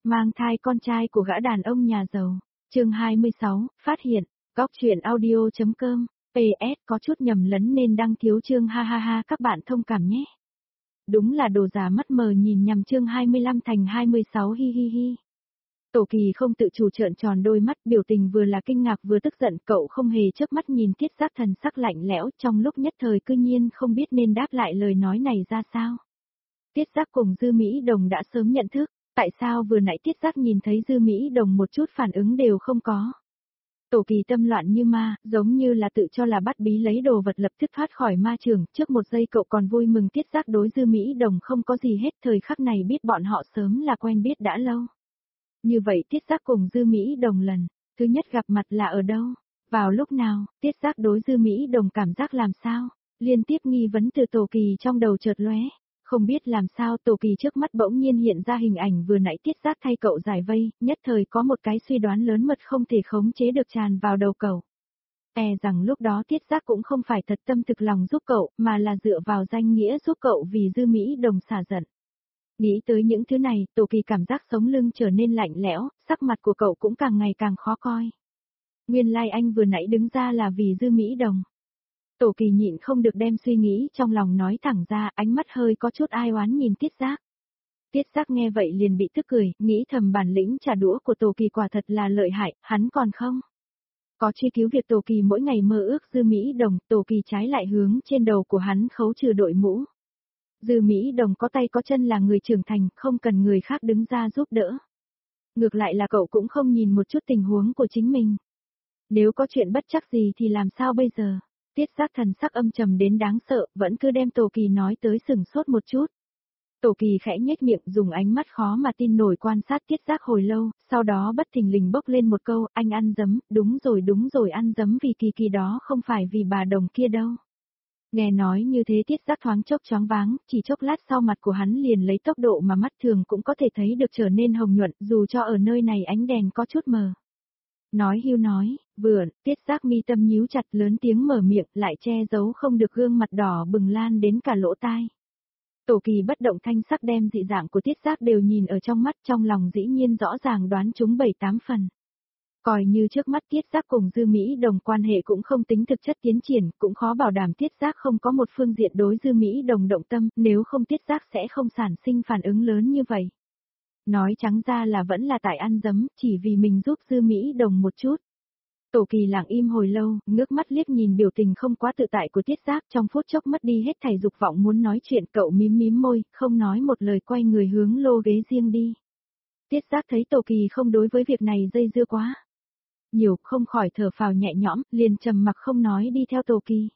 Mang thai con trai của gã đàn ông nhà giàu. Chương 26, phát hiện. Góc truyện audio.com. PS có chút nhầm lẫn nên đăng thiếu chương ha ha ha, các bạn thông cảm nhé. Đúng là đồ giả mắt mờ nhìn nhầm chương 25 thành 26 hi hi hi. Tổ Kỳ không tự chủ trợn tròn đôi mắt, biểu tình vừa là kinh ngạc vừa tức giận, cậu không hề chớp mắt nhìn Tiết Giác thần sắc lạnh lẽo, trong lúc nhất thời cư nhiên không biết nên đáp lại lời nói này ra sao. Tiết Giác cùng Dư Mỹ Đồng đã sớm nhận thức, tại sao vừa nãy Tiết Giác nhìn thấy Dư Mỹ Đồng một chút phản ứng đều không có. Tổ Kỳ tâm loạn như ma, giống như là tự cho là bắt bí lấy đồ vật lập tức thoát khỏi ma trường, trước một giây cậu còn vui mừng Tiết Giác đối Dư Mỹ Đồng không có gì hết, thời khắc này biết bọn họ sớm là quen biết đã lâu. Như vậy Tiết Giác cùng Dư Mỹ Đồng lần thứ nhất gặp mặt là ở đâu? Vào lúc nào? Tiết Giác đối Dư Mỹ Đồng cảm giác làm sao? Liên tiếp nghi vấn từ Tổ Kỳ trong đầu chợt lóe. Không biết làm sao Tổ Kỳ trước mắt bỗng nhiên hiện ra hình ảnh vừa nãy Tiết Giác thay cậu giải vây, nhất thời có một cái suy đoán lớn mật không thể khống chế được tràn vào đầu cậu. Rằng lúc đó Tiết Giác cũng không phải thật tâm thực lòng giúp cậu, mà là dựa vào danh nghĩa giúp cậu vì Dư Mỹ Đồng xả giận. Nghĩ tới những thứ này, Tổ Kỳ cảm giác sống lưng trở nên lạnh lẽo, sắc mặt của cậu cũng càng ngày càng khó coi. Nguyên lai anh vừa nãy đứng ra là vì Dư Mỹ Đồng. Tổ Kỳ nhịn không được đem suy nghĩ trong lòng nói thẳng ra, ánh mắt hơi có chút ai oán nhìn Tiết Giác. Tiết Giác nghe vậy liền bị tức cười, nghĩ thầm bản lĩnh trả đũa của Tổ Kỳ quả thật là lợi hại, hắn còn không có truy cứu việc Tổ Kỳ mỗi ngày mơ ước Dư Mỹ Đồng, Tổ Kỳ trái lại hướng trên đầu của hắn khấu trừ đội mũ. Dư Mỹ Đồng có tay có chân là người trưởng thành, không cần người khác đứng ra giúp đỡ. Ngược lại là cậu cũng không nhìn một chút tình huống của chính mình. Nếu có chuyện bất trắc gì thì làm sao bây giờ? Tiết Giác thần sắc âm trầm đến đáng sợ, vẫn cứ đem Tổ Kỳ nói tới sửng sốt một chút. Tổ Kỳ khẽ nhếch miệng, dùng ánh mắt khó mà tin nổi quan sát Tiết Giác hồi lâu, sau đó bất thình lình bốc lên một câu, anh ăn dấm, đúng rồi ăn dấm vì Kỳ Kỳ đó không phải vì bà Đồng kia đâu. Nghe nói như thế Tiết Giác thoáng chốc choáng váng, chỉ chốc lát sau mặt của hắn liền lấy tốc độ mà mắt thường cũng có thể thấy được trở nên hồng nhuận, dù cho ở nơi này ánh đèn có chút mờ. Nói hưu nói, vừa, Tiết Giác mi tâm nhíu chặt lớn tiếng mở miệng, lại che giấu không được gương mặt đỏ bừng lan đến cả lỗ tai. Tổ Kỳ bất động thanh sắc đem dị dạng của Tiết Giác đều nhìn ở trong mắt, trong lòng dĩ nhiên rõ ràng đoán chúng 7-8 phần. Coi như trước mắt Tiết Giác cùng Dư Mỹ Đồng quan hệ cũng không tính thực chất tiến triển, cũng khó bảo đảm Tiết Giác không có một phương diện đối Dư Mỹ Đồng động tâm, nếu không Tiết Giác sẽ không sản sinh phản ứng lớn như vậy. Nói trắng ra là vẫn là tại ăn dấm, chỉ vì mình giúp Dư Mỹ Đồng một chút. Tổ Kỳ lặng im hồi lâu, ngước mắt liếc nhìn biểu tình không quá tự tại của Tiết Giác, trong phút chốc mất đi hết thảy dục vọng muốn nói chuyện, cậu mím mím môi, không nói một lời quay người hướng lô ghế riêng đi. Tiết Giác thấy Tổ Kỳ không đối với việc này dây dưa quá nhiều, không khỏi thở phào nhẹ nhõm, liền trầm mặc không nói đi theo Tổ Kỳ.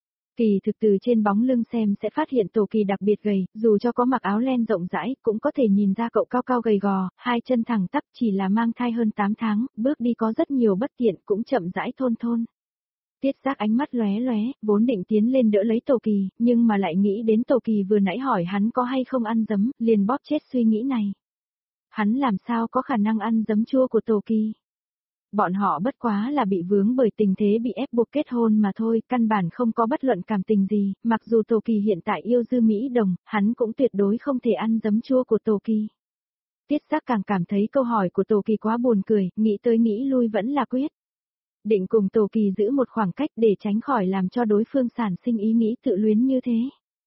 Kỳ thực từ trên bóng lưng xem sẽ phát hiện Tổ Kỳ đặc biệt gầy, dù cho có mặc áo len rộng rãi, cũng có thể nhìn ra cậu cao cao gầy gò, hai chân thẳng tắp, chỉ là mang thai hơn 8 tháng, bước đi có rất nhiều bất tiện, cũng chậm rãi thon thon. Tiết Giác ánh mắt lóe lóe, vốn định tiến lên đỡ lấy Tổ Kỳ, nhưng mà lại nghĩ đến Tổ Kỳ vừa nãy hỏi hắn có hay không ăn dấm, liền bóp chết suy nghĩ này. Hắn làm sao có khả năng ăn dấm chua của Tổ Kỳ? Bọn họ bất quá là bị vướng bởi tình thế bị ép buộc kết hôn mà thôi, căn bản không có bất luận cảm tình gì, mặc dù Tổ Kỳ hiện tại yêu Dư Mỹ Đồng, hắn cũng tuyệt đối không thể ăn dấm chua của Tổ Kỳ. Tiết Giác càng cảm thấy câu hỏi của Tổ Kỳ quá buồn cười, nghĩ tới nghĩ lui vẫn là quyết định cùng Tổ Kỳ giữ một khoảng cách để tránh khỏi làm cho đối phương sản sinh ý nghĩ tự luyến như thế.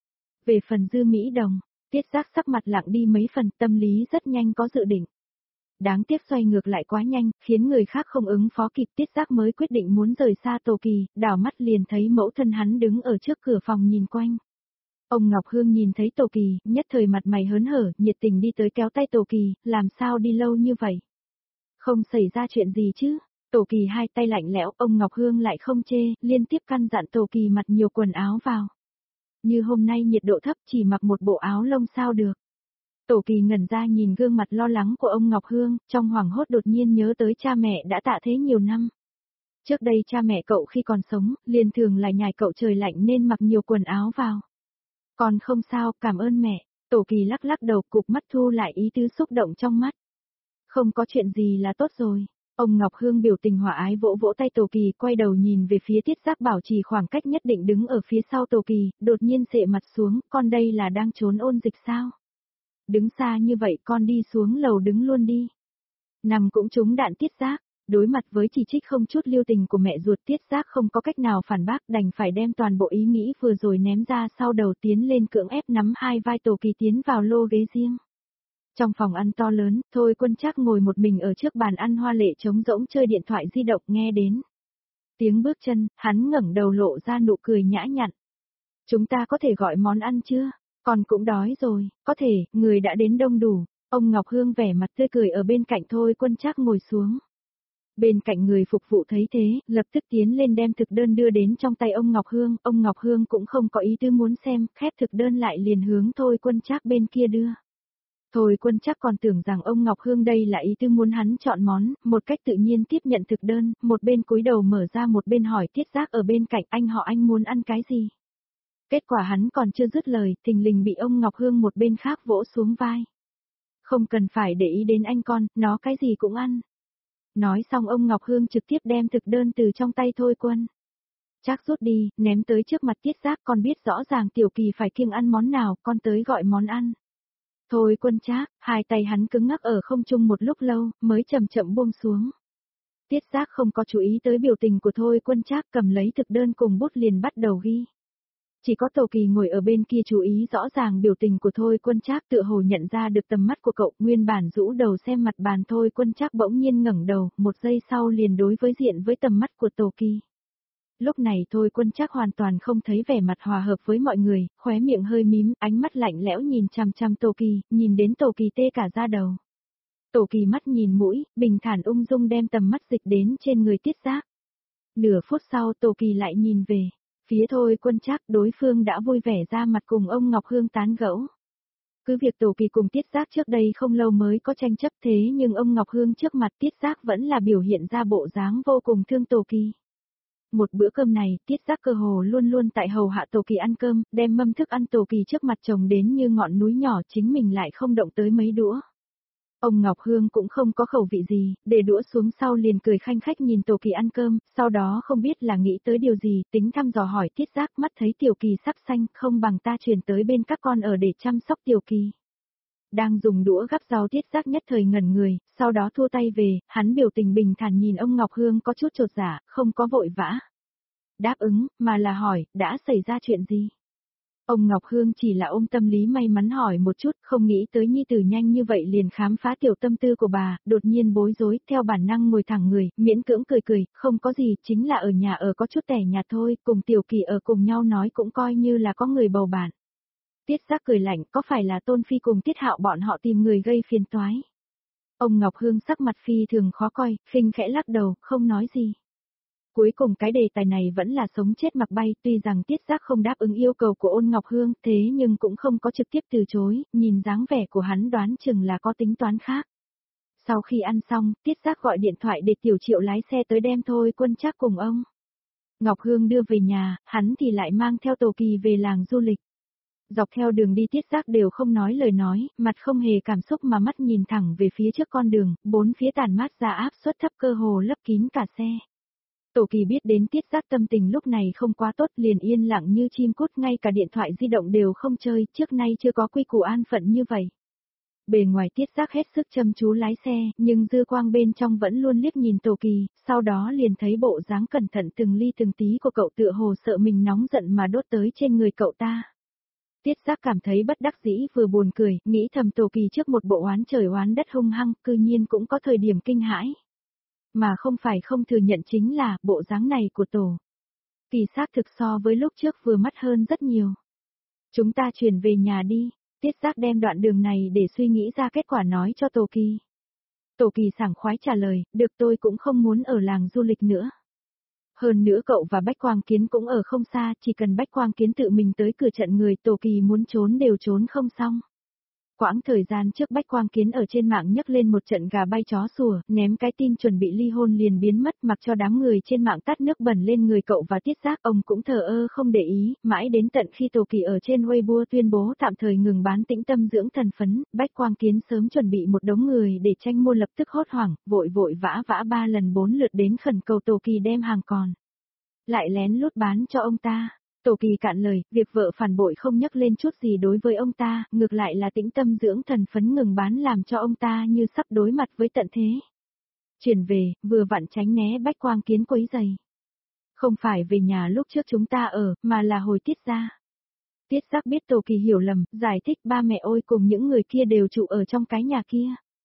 Về phần Dư Mỹ Đồng, Tiết Giác sắc mặt lặng đi mấy phần, tâm lý rất nhanh có dự định. Đáng tiếc xoay ngược lại quá nhanh, khiến người khác không ứng phó kịp, Tiết Giác mới quyết định muốn rời xa Tổ Kỳ, đảo mắt liền thấy mẫu thân hắn đứng ở trước cửa phòng nhìn quanh. Ông Ngọc Hương nhìn thấy Tổ Kỳ, nhất thời mặt mày hớn hở, nhiệt tình đi tới kéo tay Tổ Kỳ, làm sao đi lâu như vậy? Không xảy ra chuyện gì chứ? Tổ Kỳ hai tay lạnh lẽo, ông Ngọc Hương lại không chê, liên tiếp căn dặn Tổ Kỳ mặc nhiều quần áo vào. Như hôm nay nhiệt độ thấp chỉ mặc một bộ áo lông sao được. Tổ Kỳ ngẩn ra nhìn gương mặt lo lắng của ông Ngọc Hương, trong hoảng hốt đột nhiên nhớ tới cha mẹ đã tạ thế nhiều năm. Trước đây cha mẹ cậu khi còn sống, liền thường là nhài cậu trời lạnh nên mặc nhiều quần áo vào. Còn không sao, cảm ơn mẹ. Tổ Kỳ lắc lắc đầu, cụp mắt thu lại ý tứ xúc động trong mắt. Không có chuyện gì là tốt rồi. Ông Ngọc Hương biểu tình hòa ái vỗ vỗ tay Tổ Kỳ, quay đầu nhìn về phía Tiết Giác bảo trì khoảng cách nhất định đứng ở phía sau Tổ Kỳ, đột nhiên xệ mặt xuống, con đây là đang trốn ôn dịch sao? Đứng xa như vậy con đi xuống lầu đứng luôn đi. Nằm cũng trúng đạn Tiết Giác. Đối mặt với chỉ trích không chút lưu tình của mẹ ruột, Tiết Giác không có cách nào phản bác, đành phải đem toàn bộ ý nghĩ vừa rồi ném ra sau đầu, tiến lên cưỡng ép nắm hai vai Tổ Kỳ tiến vào lô ghế riêng. Trong phòng ăn to lớn, Thôi Quân Trác ngồi một mình ở trước bàn ăn hoa lệ trống rỗng chơi điện thoại di động, nghe đến tiếng bước chân, hắn ngẩng đầu lộ ra nụ cười nhã nhặn. Chúng ta có thể gọi món ăn chưa? Con cũng đói rồi. Có thể, người đã đến đông đủ. Ông Ngọc Hương vẻ mặt tươi cười ở bên cạnh Thôi Quân Trác ngồi xuống. Bên cạnh người phục vụ thấy thế, lập tức tiến lên đem thực đơn đưa đến trong tay ông Ngọc Hương cũng không có ý tư muốn xem, khép thực đơn lại liền hướng Thôi Quân Trác bên kia đưa. Thôi Quân Trác còn tưởng rằng ông Ngọc Hương đây là ý tư muốn hắn chọn món, một cách tự nhiên tiếp nhận thực đơn, một bên cúi đầu mở ra một bên hỏi Tiết Giác ở bên cạnh, anh muốn ăn cái gì? Kết quả hắn còn chưa dứt lời, thình lình bị ông Ngọc Hương một bên khác vỗ xuống vai. Không cần phải để ý đến anh con, nó cái gì cũng ăn. Nói xong ông Ngọc Hương trực tiếp đem thực đơn từ trong tay Thôi Quân Trác rút đi, ném tới trước mặt Tiết Giác, con biết rõ ràng Tiểu Kỳ phải kiêng ăn món nào, con tới gọi món ăn. Thôi Quân Trác, hai tay hắn cứng ngắc ở không trung một lúc lâu, mới chậm chậm buông xuống. Tiết Giác không có chú ý tới biểu tình của Thôi Quân Trác, cầm lấy thực đơn cùng bút liền bắt đầu ghi. Chỉ có Tổ Kỳ ngồi ở bên kia chú ý rõ ràng biểu tình của Thôi Quân Trác, tựa hồ nhận ra được tầm mắt của cậu, nguyên bản rũ đầu xem mặt bàn Thôi Quân Trác bỗng nhiên ngẩng đầu, một giây sau liền đối với diện với tầm mắt của Tổ Kỳ. Lúc này Thôi Quân Trác hoàn toàn không thấy vẻ mặt hòa hợp với mọi người, khóe miệng hơi mím, ánh mắt lạnh lẽo nhìn chằm chằm Tổ Kỳ, nhìn đến Tổ Kỳ tê cả da đầu. Tổ Kỳ mắt nhìn mũi, bình thản ung dung đem tầm mắt dịch đến trên người Tiết Giác. Nửa phút sau Tổ Kỳ lại nhìn về phía Thôi Quân Trác, đối phương đã vui vẻ ra mặt cùng ông Ngọc Hương tán gẫu. Cứ việc Tổ Kỳ cùng Tiết Giác trước đây không lâu mới có tranh chấp, thế nhưng ông Ngọc Hương trước mặt Tiết Giác vẫn là biểu hiện ra bộ dáng vô cùng thương Tổ Kỳ. Một bữa cơm này, Tiết Giác cơ hồ luôn luôn tại hầu hạ Tổ Kỳ ăn cơm, đem mâm thức ăn Tổ Kỳ trước mặt chồng đến như ngọn núi nhỏ, chính mình lại không động tới mấy đũa. Ông Ngọc Hương cũng không có khẩu vị gì, để đũa xuống sau liền cười khanh khách nhìn Tổ Kỳ ăn cơm, sau đó không biết là nghĩ tới điều gì, tính thăm dò hỏi Tiết Giác, mắt thấy Tiểu Kỳ sắp xanh, không bằng ta chuyển tới bên các con ở để chăm sóc Tiểu Kỳ. Đang dùng đũa gắp rau, Tiết Giác nhất thời ngẩn người, sau đó thua tay về, hắn biểu tình bình thản nhìn ông Ngọc Hương có chút chột dạ, không có vội vã đáp ứng, mà là hỏi, đã xảy ra chuyện gì? Ông Ngọc Hương chỉ là ôm tâm lý may mắn hỏi một chút, không nghĩ tới nhi tử nhanh như vậy liền khám phá tiểu tâm tư của bà, đột nhiên bối rối, theo bản năng ngồi thẳng người, miễn cưỡng cười, không có gì, chính là ở nhà ở có chút tẻ nhạt thôi, cùng Tiểu Kỳ ở cùng nhau nói cũng coi như là có người bầu bạn. Tiết Giác cười lạnh, có phải là Tôn Phi cùng Tiết Hạo bọn họ tìm người gây phiền toái? Ông Ngọc Hương sắc mặt phi thường khó coi, khinh khẽ lắc đầu, không nói gì. Cuối cùng cái đề tài này vẫn là sống chết mặc bay, tuy rằng Tiết Giác không đáp ứng yêu cầu của Ôn Ngọc Hương, thế nhưng cũng không có trực tiếp từ chối, nhìn dáng vẻ của hắn đoán chừng là có tính toán khác. Sau khi ăn xong, Tiết Giác gọi điện thoại để Tiểu Triệu lái xe tới đem Thôi Quân Trác cùng ông Ngọc Hương đưa về nhà, hắn thì lại mang theo Tổ Kỳ về làng du lịch. Dọc theo đường đi Tiết Giác đều không nói lời nói, mặt không hề cảm xúc mà mắt nhìn thẳng về phía trước con đường, bốn phía tản mát ra áp suất thấp cơ hồ lấp kín cả xe. Tổ Kỳ biết đến Tiết Giác tâm tình lúc này không quá tốt, liền yên lặng như chim cút, ngay cả điện thoại di động đều không chơi, trước nay chưa có quy củ an phận như vậy. Bề ngoài Tiết Giác hết sức chăm chú lái xe, nhưng dư quang bên trong vẫn luôn liếc nhìn Tổ Kỳ, sau đó liền thấy bộ dáng cẩn thận từng ly từng tí của cậu, tựa hồ sợ mình nóng giận mà đốt tới trên người cậu ta. Tiết Giác cảm thấy bất đắc dĩ vừa buồn cười, nghĩ thầm Tổ Kỳ trước một bộ oán trời oán đất hung hăng, cư nhiên cũng có thời điểm kinh hãi. Mà không phải không thừa nhận chính là, bộ dáng này của Tổ Kỳ xác thực so với lúc trước vừa mắt hơn rất nhiều. Chúng ta chuyển về nhà đi. Tiết Giác đem đoạn đường này để suy nghĩ ra kết quả nói cho Tổ Kỳ. Tổ Kỳ sảng khoái trả lời, được, tôi cũng không muốn ở làng du lịch nữa. Hơn nữa cậu và Bách Quang Kiến cũng ở không xa, chỉ cần Bách Quang Kiến tự mình tới cửa trận người, Tổ Kỳ muốn trốn đều trốn không xong. Quãng thời gian trước Bách Quang Kiến ở trên mạng nhấc lên một trận gà bay chó sủa, ném cái tin chuẩn bị ly hôn liền biến mất, mặc cho đám người trên mạng tát nước bẩn lên người cậu và Tiết Giác, ông cũng thờ ơ không để ý, mãi đến tận khi Tổ Kỳ ở trên Weibo tuyên bố tạm thời ngừng bán tĩnh tâm dưỡng thần phấn, Bách Quang Kiến sớm chuẩn bị một đống người để tranh mua lập tức hốt hoảng, vội vã 3 lần 4 lượt đến khẩn cầu Tổ Kỳ đem hàng còn lại lén lút bán cho ông ta. Tổ Kỳ cạn lời, việc vợ phản bội không nhắc lên chút gì đối với ông ta, ngược lại là tĩnh tâm dưỡng thần phấn ngừng bán làm cho ông ta như sắp đối mặt với tận thế. Chuyển về, vừa vặn tránh né Bách Quang Kiến quấy giày. Không phải về nhà lúc trước chúng ta ở, mà là hồi Tiết gia. Tiết Giác biết Tổ Kỳ hiểu lầm, giải thích ba mẹ ôi cùng những người kia đều trụ ở trong cái nhà kia.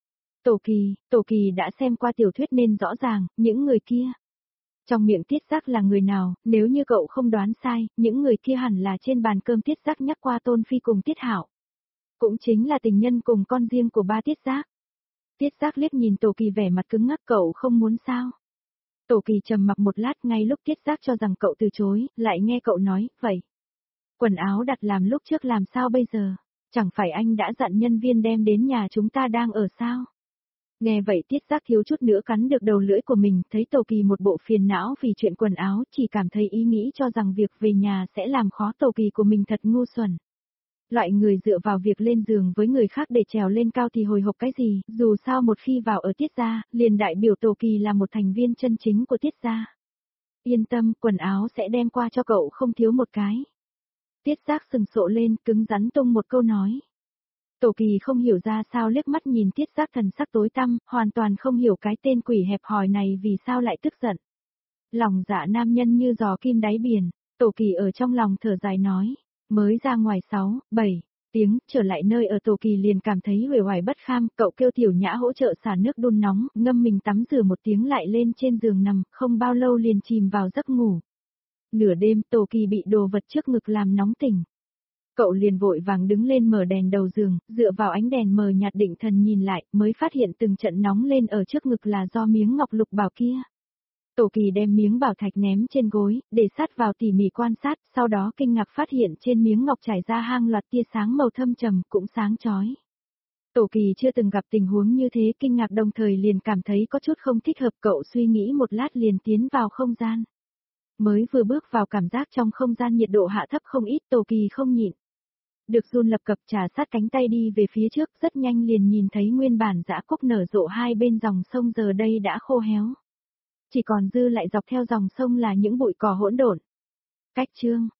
Tổ Kỳ đã xem qua tiểu thuyết nên rõ ràng, những người kia. Trong miệng Tiết Giác là người nào, nếu như cậu không đoán sai, những người kia hẳn là trên bàn cơm Tiết Giác nhắc qua Tôn Phi cùng Tiết Hạo. Cũng chính là tình nhân cùng con riêng của ba Tiết Giác. Tiết Giác liếc nhìn Tổ Kỳ vẻ mặt cứng ngắc, cậu không muốn sao? Tổ Kỳ trầm mặc một lát, ngay lúc Tiết Giác cho rằng cậu từ chối, lại nghe cậu nói, vậy. Quần áo đặt làm lúc trước làm sao bây giờ? Chẳng phải anh đã dặn nhân viên đem đến nhà chúng ta đang ở sao? Nghe vậy Tiết Giác thiếu chút nữa cắn được đầu lưỡi của mình, thấy Tổ Kỳ một bộ phiền não vì chuyện quần áo, chỉ cảm thấy ý nghĩ cho rằng việc về nhà sẽ làm khó Tổ Kỳ của mình thật ngu xuẩn. Loại người dựa vào việc lên giường với người khác để trèo lên cao thì hồi hộp cái gì, dù sao một khi vào ở Tiết gia, liền đại biểu Tổ Kỳ là một thành viên chân chính của Tiết gia. Yên tâm, quần áo sẽ đem qua cho cậu không thiếu một cái. Tiết Giác sừng sộ lên, cứng rắn tung một câu nói. Tổ Kỳ không hiểu ra sao liếc mắt nhìn Tiết Giác thần sắc tối tăm, hoàn toàn không hiểu cái tên quỷ hẹp hòi này vì sao lại tức giận. Lòng dạ nam nhân như giò kim đáy biển, Tổ Kỳ ở trong lòng thở dài nói, mới ra ngoài 6, 7 tiếng, trở lại nơi ở Tổ Kỳ liền cảm thấy uể oải bất kham, cậu kêu Tiểu Nhã hỗ trợ xả nước đun nóng, ngâm mình tắm rửa một tiếng lại lên trên giường nằm, không bao lâu liền chìm vào giấc ngủ. Nửa đêm Tổ Kỳ bị đồ vật trước ngực làm nóng tỉnh. Cậu liền vội vàng đứng lên mở đèn đầu giường, dựa vào ánh đèn mờ nhạt định thần nhìn lại, mới phát hiện từng trận nóng lên ở trước ngực là do miếng ngọc lục bảo kia. Tổ Kỳ đem miếng bảo thạch ném trên gối, để sát vào tỉ mỉ quan sát, sau đó kinh ngạc phát hiện trên miếng ngọc trải ra hang loạt tia sáng màu thâm trầm, cũng sáng chói. Tổ Kỳ chưa từng gặp tình huống như thế, kinh ngạc đồng thời liền cảm thấy có chút không thích hợp, cậu suy nghĩ một lát liền tiến vào không gian. Mới vừa bước vào cảm giác trong không gian nhiệt độ hạ thấp không ít, Tổ Kỳ không nhịn được run lập cập trà sát cánh tay đi về phía trước, rất nhanh liền nhìn thấy nguyên bản dã cúc nở rộ hai bên dòng sông giờ đây đã khô héo. Chỉ còn dư lại dọc theo dòng sông là những bụi cỏ hỗn độn. Cách chương